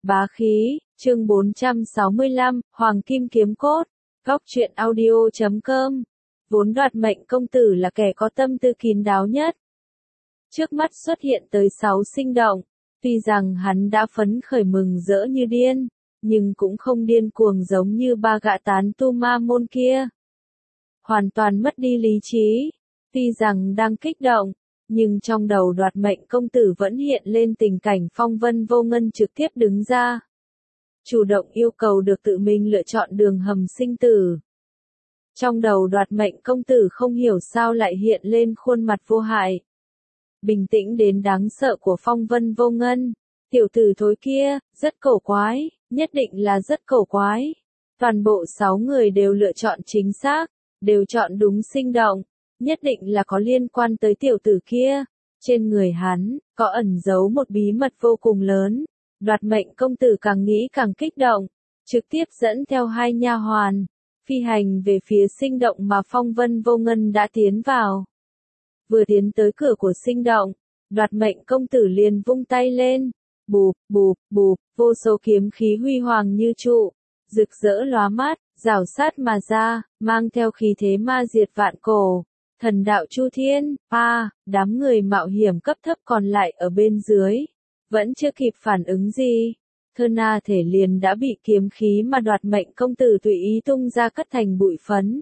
Bá khí, chương 465, Hoàng Kim Kiếm Cốt, Góc truyện audio.com. Vốn Đoạt Mệnh công tử là kẻ có tâm tư kín đáo nhất. Trước mắt xuất hiện tới 6 sinh động, tuy rằng hắn đã phấn khởi mừng rỡ như điên, nhưng cũng không điên cuồng giống như ba gã tán tu ma môn kia. Hoàn toàn mất đi lý trí, tuy rằng đang kích động, nhưng trong đầu Đoạt Mệnh công tử vẫn hiện lên tình cảnh Phong Vân Vô Ngân trực tiếp đứng ra. Chủ động yêu cầu được tự mình lựa chọn đường hầm sinh tử. Trong đầu Đoạt Mệnh công tử không hiểu sao lại hiện lên khuôn mặt vô hại. Bình tĩnh đến đáng sợ của Phong Vân Vô Ngân. Tiểu tử thối kia, rất cổ quái, nhất định là rất cổ quái. Toàn bộ 6 người đều lựa chọn chính xác, đều chọn đúng sinh động. Nhất định là có liên quan tới tiểu tử kia. Trên người hắn, có ẩn giấu một bí mật vô cùng lớn. Đoạt Mệnh công tử càng nghĩ càng kích động, trực tiếp dẫn theo 2 nha hoàn, phi hành về phía sinh động mà Phong Vân Vô Ngân đã tiến vào. Vừa tiến tới cửa của sinh động, Đoạt Mệnh công tử liền vung tay lên, bụp, bụp, bụp, vô số kiếm khí huy hoàng như trụ, rực rỡ lóa mắt, rảo sát mà ra, mang theo khí thế ma diệt vạn cổ. Thần đạo Chu Thiên, đám người mạo hiểm cấp thấp còn lại ở bên dưới, vẫn chưa kịp phản ứng gì. Thơ thể liền đã bị kiếm khí mà Đoạt Mệnh công tử tùy ý tung ra cắt thành bụi phấn.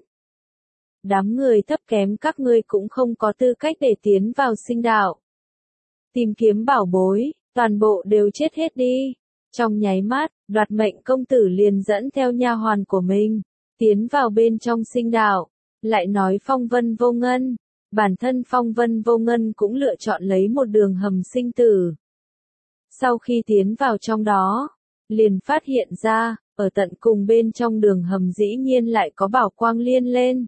Đám người thấp kém các ngươi cũng không có tư cách để tiến vào sinh đạo. Tìm kiếm bảo bối, toàn bộ đều chết hết đi. Trong nháy mắt, Đoạt Mệnh công tử liền dẫn theo nha hoàn của mình, tiến vào bên trong sinh đạo. Lại nói Phong Vân Vô Ngân, bản thân Phong Vân Vô Ngân cũng lựa chọn lấy một đường hầm sinh tử. Sau khi tiến vào trong đó, liền phát hiện ra, ở tận cùng bên trong đường hầm dĩ nhiên lại có bảo quang liên lên.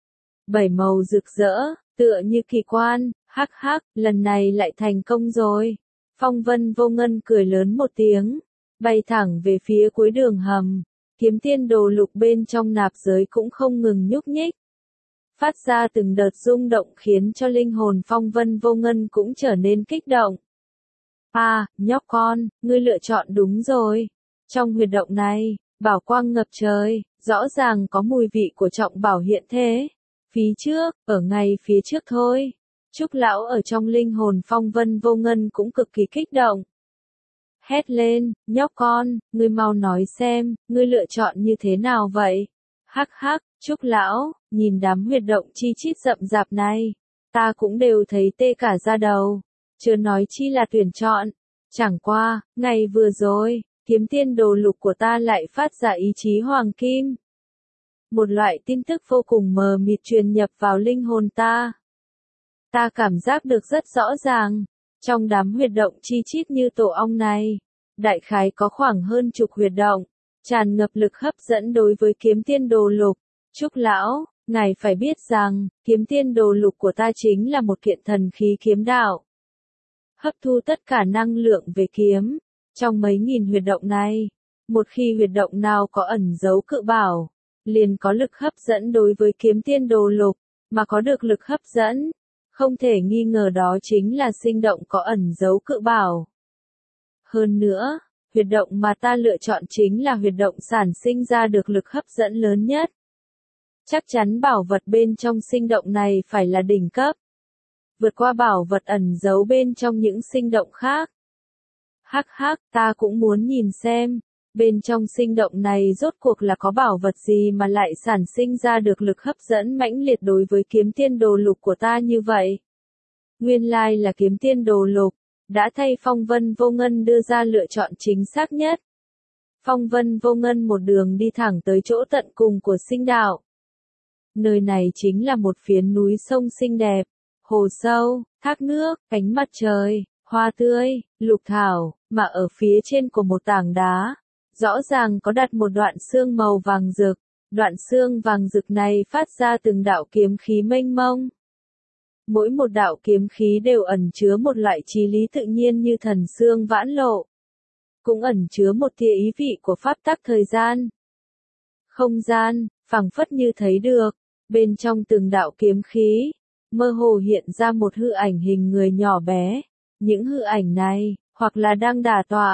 7 màu rực rỡ, tựa như kỳ quan, hắc hắc, lần này lại thành công rồi. Phong Vân Vô Ngân cười lớn một tiếng, bay thẳng về phía cuối đường hầm, kiếm tiên đồ lục bên trong nạp giới cũng không ngừng nhúc nhích. Phát ra từng đợt rung động khiến cho linh hồn Phong Vân Vô Ngân cũng trở nên kích động. Nhóc con, ngươi lựa chọn đúng rồi. Trong huyệt động này, bảo quang ngập trời, rõ ràng có mùi vị của trọng bảo hiện thế. Phía trước, ở ngay phía trước thôi. Trúc lão ở trong linh hồn Phong Vân Vô Ngân cũng cực kỳ kích động. Hét lên, nhóc con, ngươi mau nói xem, ngươi lựa chọn như thế nào vậy? Hắc hắc, Trúc lão, nhìn đám huyệt động chi chít rậm rạp này, ta cũng đều thấy tê cả da đầu. Chưa nói chi là tuyển chọn. Chẳng qua, ngày vừa rồi, kiếm tiên đồ lục của ta lại phát ra ý chí hoàng kim. Một loại tin tức vô cùng mờ mịt truyền nhập vào linh hồn ta. Ta cảm giác được rất rõ ràng, trong đám huyệt động chi chít như tổ ong này, đại khái có khoảng hơn chục huyệt động, tràn ngập lực hấp dẫn đối với kiếm tiên đồ lục. Trúc lão, ngài phải biết rằng, kiếm tiên đồ lục của ta chính là một kiện thần khí kiếm đạo. Hấp thu tất cả năng lượng về kiếm. Trong mấy nghìn huyệt động này, một khi huyệt động nào có ẩn giấu cự bảo, liền có lực hấp dẫn đối với kiếm tiên đồ lục, mà có được lực hấp dẫn, không thể nghi ngờ đó chính là sinh động có ẩn giấu cự bảo. Hơn nữa, huyệt động mà ta lựa chọn chính là huyệt động sản sinh ra được lực hấp dẫn lớn nhất. Chắc chắn bảo vật bên trong sinh động này phải là đỉnh cấp. Vượt qua bảo vật ẩn giấu bên trong những sinh động khác. Hắc hắc, ta cũng muốn nhìn xem, bên trong sinh động này rốt cuộc là có bảo vật gì mà lại sản sinh ra được lực hấp dẫn mãnh liệt đối với kiếm tiên đồ lục của ta như vậy. Nguyên lai là kiếm tiên đồ lục, đã thay Phong Vân Vô Ngân đưa ra lựa chọn chính xác nhất. Phong Vân Vô Ngân một đường đi thẳng tới chỗ tận cùng của sinh đạo. Nơi này chính là một phiến núi sông xinh đẹp. Hồ sâu, thác nước, ánh mặt trời, hoa tươi, lục thảo, mà ở phía trên của một tảng đá, rõ ràng có đặt một đoạn xương màu vàng rực. Đoạn xương vàng rực này phát ra từng đạo kiếm khí mênh mông. Mỗi một đạo kiếm khí đều ẩn chứa một loại chí lý tự nhiên như thần xương vãn lộ. Cũng ẩn chứa một tia ý vị của pháp tắc thời gian. Không gian, phảng phất như thấy được, bên trong từng đạo kiếm khí, mơ hồ hiện ra một hư ảnh hình người nhỏ bé. Những hư ảnh này, hoặc là đang đả tọa,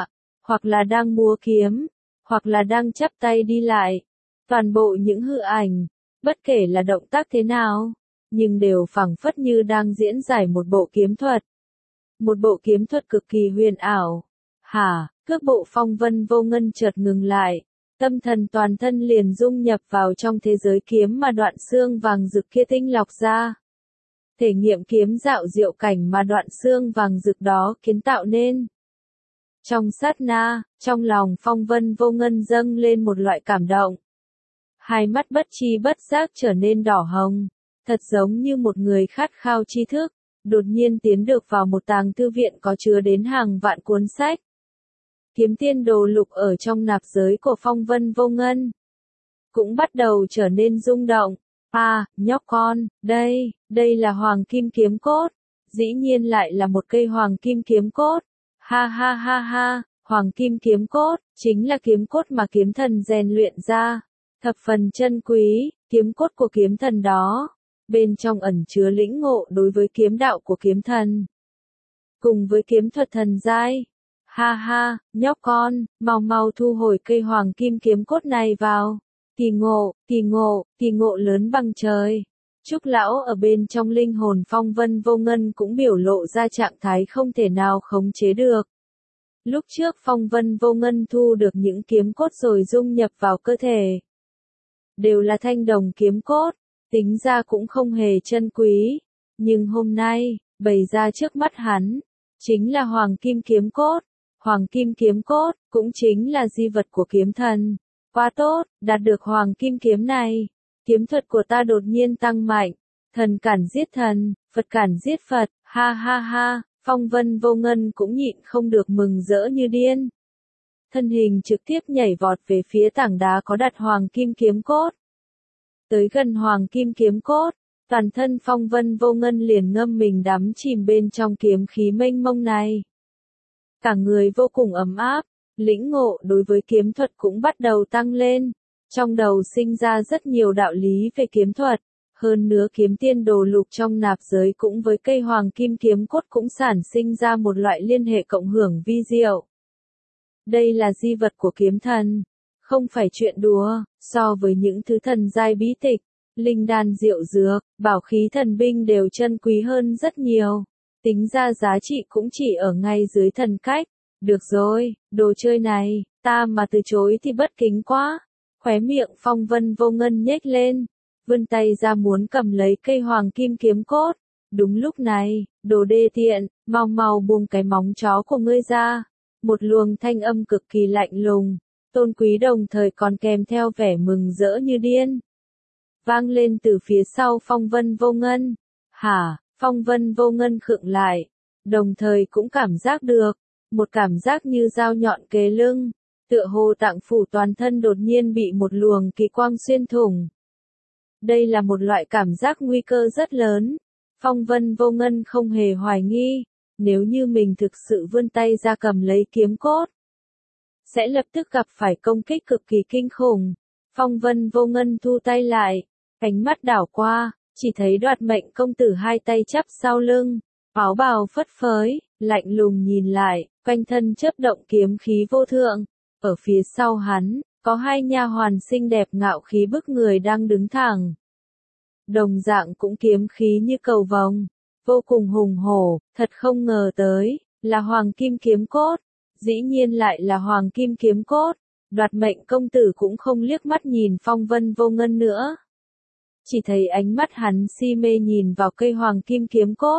hoặc là đang múa kiếm, hoặc là đang chắp tay đi lại. Toàn bộ những hư ảnh, bất kể là động tác thế nào, nhưng đều phảng phất như đang diễn giải một bộ kiếm thuật. Một bộ kiếm thuật cực kỳ huyền ảo. Hả, cước bộ Phong Vân Vô Ngân chợt ngừng lại, tâm thần toàn thân liền dung nhập vào trong thế giới kiếm mà Đoạn Xương Vàng Rực kia tinh lọc ra. Thể nghiệm kiếm dạo diệu cảnh mà Đoạn Xương Vàng Rực đó kiến tạo nên. Trong sát na, trong lòng Phong Vân Vô Ngân dâng lên một loại cảm động. Hai mắt bất tri bất giác trở nên đỏ hồng, thật giống như một người khát khao tri thức, đột nhiên tiến được vào một tàng thư viện có chứa đến hàng vạn cuốn sách. Kiếm tiên đồ lục ở trong nạp giới của Phong Vân Vô Ngân cũng bắt đầu trở nên rung động. À, nhóc con, đây là hoàng kim kiếm cốt. Dĩ nhiên lại là một cây hoàng kim kiếm cốt. Ha ha ha ha, hoàng kim kiếm cốt, chính là kiếm cốt mà kiếm thần rèn luyện ra. Thập phần chân quý, kiếm cốt của kiếm thần đó. Bên trong ẩn chứa lĩnh ngộ đối với kiếm đạo của kiếm thần. Cùng với kiếm thuật thần giai. Ha ha, nhóc con, mau thu hồi cây hoàng kim kiếm cốt này vào. Kỳ ngộ lớn bằng trời. Trúc lão ở bên trong linh hồn Phong Vân Vô Ngân cũng biểu lộ ra trạng thái không thể nào khống chế được. Lúc trước Phong Vân Vô Ngân thu được những kiếm cốt rồi dung nhập vào cơ thể. Đều là thanh đồng kiếm cốt, tính ra cũng không hề chân quý. Nhưng hôm nay, bày ra trước mắt hắn, chính là hoàng kim kiếm cốt. Hoàng kim kiếm cốt, cũng chính là di vật của kiếm thần. Quá tốt, đạt được hoàng kim kiếm này. Kiếm thuật của ta đột nhiên tăng mạnh. Thần cản giết thần, Phật cản giết Phật, ha ha ha, Phong Vân Vô Ngân cũng nhịn không được mừng rỡ như điên. Thân hình trực tiếp nhảy vọt về phía tảng đá có đặt hoàng kim kiếm cốt. Tới gần hoàng kim kiếm cốt, toàn thân Phong Vân Vô Ngân liền ngâm mình đắm chìm bên trong kiếm khí mênh mông này. Cả người vô cùng ấm áp, lĩnh ngộ đối với kiếm thuật cũng bắt đầu tăng lên. Trong đầu sinh ra rất nhiều đạo lý về kiếm thuật. Hơn nữa kiếm tiên đồ lục trong nạp giới cũng với cây hoàng kim kiếm cốt cũng sản sinh ra một loại liên hệ cộng hưởng vi diệu. Đây là di vật của kiếm thần. Không phải chuyện đùa, so với những thứ thần giai bí tịch, linh đan diệu dược, bảo khí thần binh đều chân quý hơn rất nhiều. Tính ra giá trị cũng chỉ ở ngay dưới thần cách. Được rồi, đồ chơi này, ta mà từ chối thì bất kính quá. Khóe miệng Phong Vân Vô Ngân nhếch lên, vươn tay ra muốn cầm lấy cây hoàng kim kiếm cốt. Đúng lúc này, đồ đê tiện, mau buông cái móng chó của ngươi ra. Một luồng thanh âm cực kỳ lạnh lùng, tôn quý đồng thời còn kèm theo vẻ mừng rỡ như điên. Vang lên từ phía sau Phong Vân Vô Ngân. Hả, Phong Vân Vô Ngân khựng lại, đồng thời cũng cảm giác được, một cảm giác như dao nhọn kế lưng, tựa hồ tạng phủ toàn thân đột nhiên bị một luồng kỳ quang xuyên thủng. Đây là một loại cảm giác nguy cơ rất lớn. Phong Vân Vô Ngân không hề hoài nghi, nếu như mình thực sự vươn tay ra cầm lấy kiếm cốt, sẽ lập tức gặp phải công kích cực kỳ kinh khủng. Phong Vân Vô Ngân thu tay lại, ánh mắt đảo qua, chỉ thấy Đoạt Mệnh công tử hai tay chắp sau lưng, áo bào phất phới, lạnh lùng nhìn lại, quanh thân chớp động kiếm khí vô thượng. Ở phía sau hắn, có hai nha hoàn xinh đẹp ngạo khí bức người đang đứng thẳng. Đồng dạng cũng kiếm khí như cầu vồng, vô cùng hùng hổ, thật không ngờ tới, là hoàng kim kiếm cốt. Dĩ nhiên lại là hoàng kim kiếm cốt. Đoạt Mệnh công tử cũng không liếc mắt nhìn Phong Vân Vô Ngân nữa. Chỉ thấy ánh mắt hắn si mê nhìn vào cây hoàng kim kiếm cốt.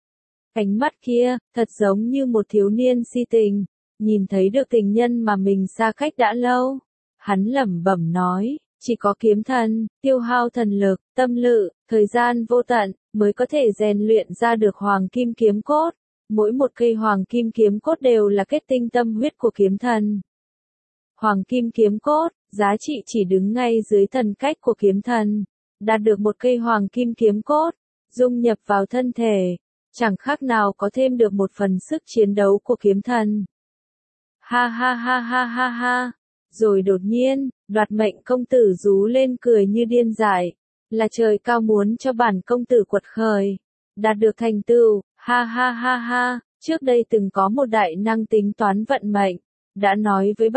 Ánh mắt kia, thật giống như một thiếu niên si tình, nhìn thấy được tình nhân mà mình xa cách đã lâu. Hắn lẩm bẩm nói, chỉ có kiếm thần, tiêu hao thần lực, tâm lự, thời gian vô tận, mới có thể rèn luyện ra được hoàng kim kiếm cốt. Mỗi một cây hoàng kim kiếm cốt đều là kết tinh tâm huyết của kiếm thần. Hoàng kim kiếm cốt, giá trị chỉ đứng ngay dưới thần cách của kiếm thần. Đạt được một cây hoàng kim kiếm cốt, dung nhập vào thân thể, chẳng khác nào có thêm được một phần sức chiến đấu của kiếm thần. Ha ha ha ha ha ha. Rồi đột nhiên, Đoạt Mệnh công tử rú lên cười như điên dại. Là trời cao muốn cho bản công tử quật khởi, đạt được thành tựu, ha ha ha ha. Trước đây từng có một đại năng tính toán vận mệnh, đã nói với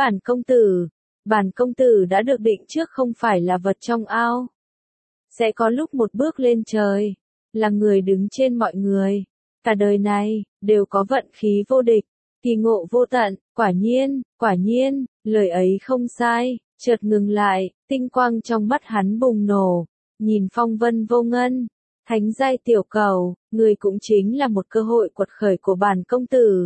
bản công tử đã được định trước không phải là vật trong ao. Sẽ có lúc một bước lên trời, là người đứng trên mọi người. Cả đời này, đều có vận khí vô địch, kỳ ngộ vô tận, quả nhiên, lời ấy không sai, chợt ngừng lại, tinh quang trong mắt hắn bùng nổ, nhìn Phong Vân Vô Ngân, thánh giai tiểu cầu, người cũng chính là một cơ hội quật khởi của bản công tử.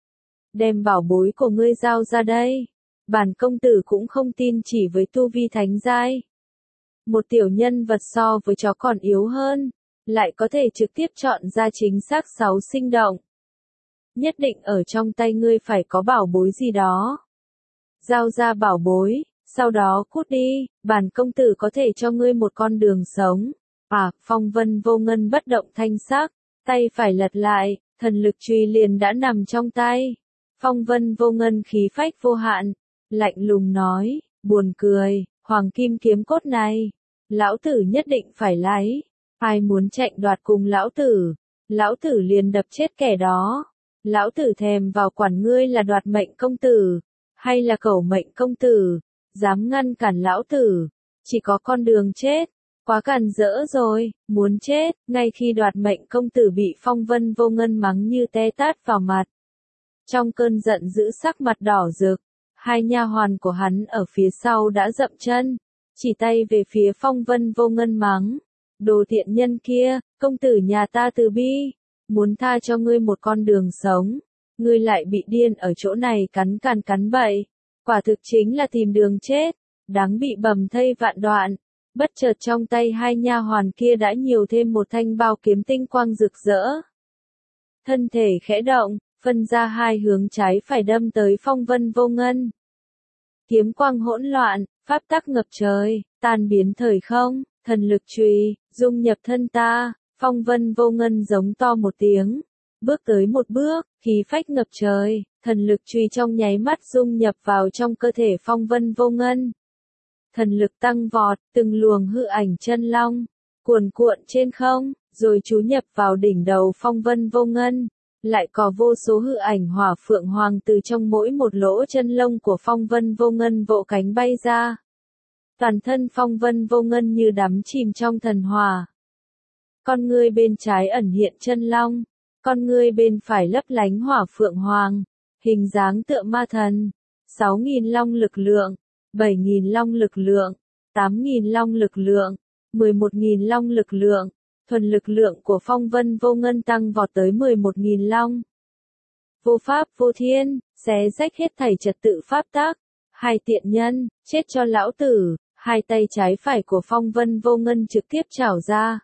Đem bảo bối của ngươi giao ra đây, bản công tử cũng không tin chỉ với tu vi thánh giai. Một tiểu nhân vật so với chó còn yếu hơn, lại có thể trực tiếp chọn ra chính xác 6 sinh động. Nhất định ở trong tay ngươi phải có bảo bối gì đó. Giao ra bảo bối, sau đó cút đi, bản công tử có thể cho ngươi một con đường sống. Phong Vân Vô Ngân bất động thanh sắc, tay phải lật lại, thần lực chùy liền đã nằm trong tay. Phong Vân Vô Ngân khí phách vô hạn, lạnh lùng nói, buồn cười, hoàng kim kiếm cốt này, lão tử nhất định phải lấy. Ai muốn chạy đoạt cùng lão tử liền đập chết kẻ đó. Lão tử thèm vào quản ngươi là đoạt mệnh công tử, hay là cẩu mệnh công tử, dám ngăn cản lão tử, chỉ có con đường chết. Quá càn rỡ rồi, muốn chết, ngay khi đoạt mệnh công tử bị Phong Vân Vô Ngân mắng như té tát vào mặt. Trong cơn giận dữ sắc mặt đỏ rực, hai nha hoàn của hắn ở phía sau đã dậm chân, chỉ tay về phía Phong Vân Vô Ngân mắng. Đồ tiện nhân kia, công tử nhà ta từ bi, muốn tha cho ngươi một con đường sống, ngươi lại bị điên ở chỗ này cắn bậy, quả thực chính là tìm đường chết, đáng bị bầm thây vạn đoạn. Bất chợt trong tay hai nha hoàn kia đã nhiều thêm một thanh bao kiếm tinh quang rực rỡ. Thân thể khẽ động, phân ra hai hướng trái phải đâm tới Phong Vân Vô Ngân. Kiếm quang hỗn loạn, pháp tắc ngập trời, tan biến thời không, thần lực chùy, dung nhập thân ta. Phong Vân Vô Ngân giống to một tiếng, bước tới một bước, khí phách ngập trời, thần lực chùy trong nháy mắt dung nhập vào trong cơ thể Phong Vân Vô Ngân. Thần lực tăng vọt, từng luồng hư ảnh chân long, cuồn cuộn trên không, rồi chú nhập vào đỉnh đầu Phong Vân Vô Ngân. Lại có vô số hư ảnh hỏa phượng hoàng từ trong mỗi một lỗ chân lông của Phong Vân Vô Ngân vỗ cánh bay ra. Toàn thân Phong Vân Vô Ngân như đắm chìm trong thần hỏa. Con ngươi bên trái ẩn hiện chân long, con ngươi bên phải lấp lánh hỏa phượng hoàng, hình dáng tựa ma thần. 6.000 long lực lượng, 7.000 long lực lượng, 8.000 long lực lượng, 11.000 long lực lượng. Thuần lực lượng của Phong Vân Vô Ngân tăng vọt tới 11.000 long. Vô pháp vô thiên, xé rách hết thảy trật tự pháp tắc. Hai tiện nhân, chết cho lão tử. Hai tay trái phải của Phong Vân Vô Ngân trực tiếp chảo ra.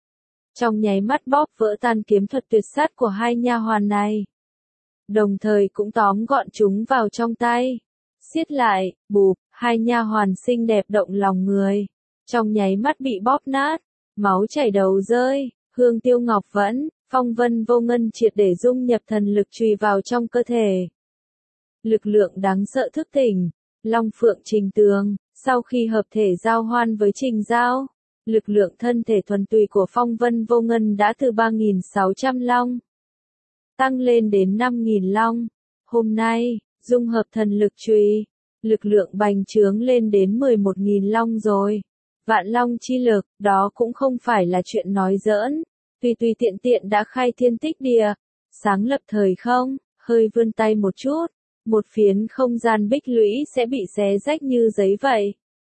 Trong nháy mắt bóp vỡ tan kiếm thuật tuyệt sát của hai nha hoàn này. Đồng thời cũng tóm gọn chúng vào trong tay. Siết lại, bụp, hai nha hoàn xinh đẹp động lòng người. Trong nháy mắt bị bóp nát. Máu chảy đầu rơi, hương tiêu ngọc vẫn, Phong Vân Vô Ngân triệt để dung nhập thần lực chùy vào trong cơ thể. Lực lượng đáng sợ thức tỉnh, Long Phượng Trình Tường, sau khi hợp thể giao hoan với Trình Giao, lực lượng thân thể thuần túy của Phong Vân Vô Ngân đã từ 3.600 long, tăng lên đến 5.000 long. Hôm nay, dung hợp thần lực chùy, lực lượng bành trướng lên đến 11.000 long rồi. Vạn long chi lực, đó cũng không phải là chuyện nói giỡn. Tùy tiện tiện đã khai thiên tích địa, sáng lập thời không, hơi vươn tay một chút, một phiến không gian bích lũy sẽ bị xé rách như giấy vậy.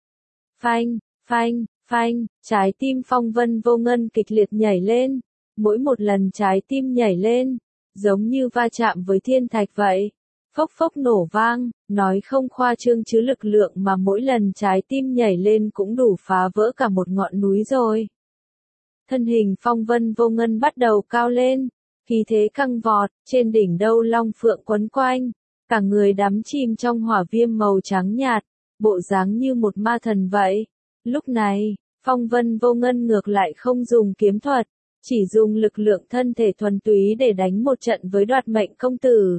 Phanh, phanh, phanh, trái tim Phong Vân Vô Ngân kịch liệt nhảy lên. Mỗi một lần trái tim nhảy lên, giống như va chạm với thiên thạch vậy. Phốc phốc nổ vang, nói không khoa trương chứ lực lượng mà mỗi lần trái tim nhảy lên cũng đủ phá vỡ cả một ngọn núi rồi. Thân hình Phong Vân Vô Ngân bắt đầu cao lên, khí thế căng vọt, trên đỉnh đầu long phượng quấn quanh, cả người đắm chìm trong hỏa viêm màu trắng nhạt, bộ dáng như một ma thần vậy. Lúc này, Phong Vân Vô Ngân ngược lại không dùng kiếm thuật, chỉ dùng lực lượng thân thể thuần túy để đánh một trận với đoạt mệnh công tử.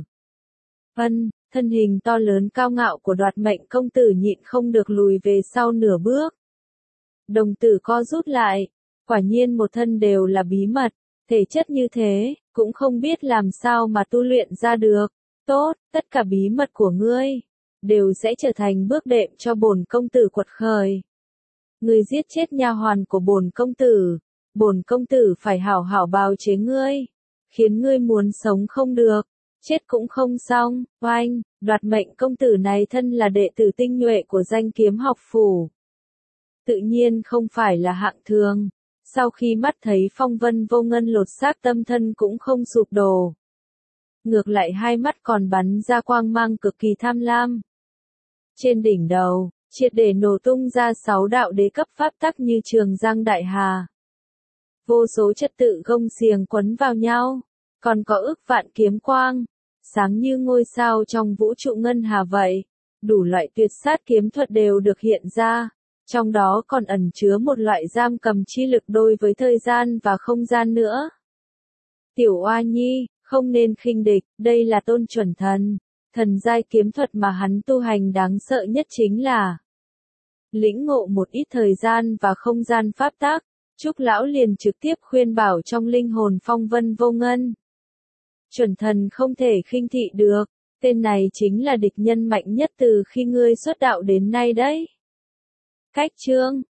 Thân hình to lớn cao ngạo của đoạt mệnh công tử nhịn không được lùi về sau nửa bước. Đồng tử co rút lại, quả nhiên một thân đều là bí mật, thể chất như thế, cũng không biết làm sao mà tu luyện ra được. Tốt, tất cả bí mật của ngươi đều sẽ trở thành bước đệm cho bổn công tử quật khởi. Ngươi giết chết nha hoàn của bổn công tử phải hảo hảo bào chế ngươi, khiến ngươi muốn sống không được, chết cũng không xong. Oanh, đoạt mệnh công tử này thân là đệ tử tinh nhuệ của danh kiếm học phủ, tự nhiên không phải là hạng thường. Sau khi mắt thấy Phong Vân Vô Ngân lột xác, tâm thân cũng không sụp đổ, ngược lại hai mắt còn bắn ra quang mang cực kỳ tham lam. Trên đỉnh đầu, triệt để nổ tung ra 6 đạo đế cấp pháp tắc như trường giang đại hà. Vô số trật tự gông xiềng quấn vào nhau, còn có ức vạn kiếm quang, sáng như ngôi sao trong vũ trụ ngân hà vậy. Đủ loại tuyệt sát kiếm thuật đều được hiện ra, trong đó còn ẩn chứa một loại giam cầm chi lực đối với thời gian và không gian nữa. Tiểu Oa Nhi, không nên khinh địch, đây là tôn chuẩn thần. Thần giai kiếm thuật mà hắn tu hành đáng sợ nhất chính là lĩnh ngộ một ít thời gian và không gian pháp tắc. Trúc lão liền trực tiếp khuyên bảo trong linh hồn Phong Vân Vô Ngân. Chuẩn thần không thể khinh thị được, tên này chính là địch nhân mạnh nhất từ khi ngươi xuất đạo đến nay đấy. Cách chương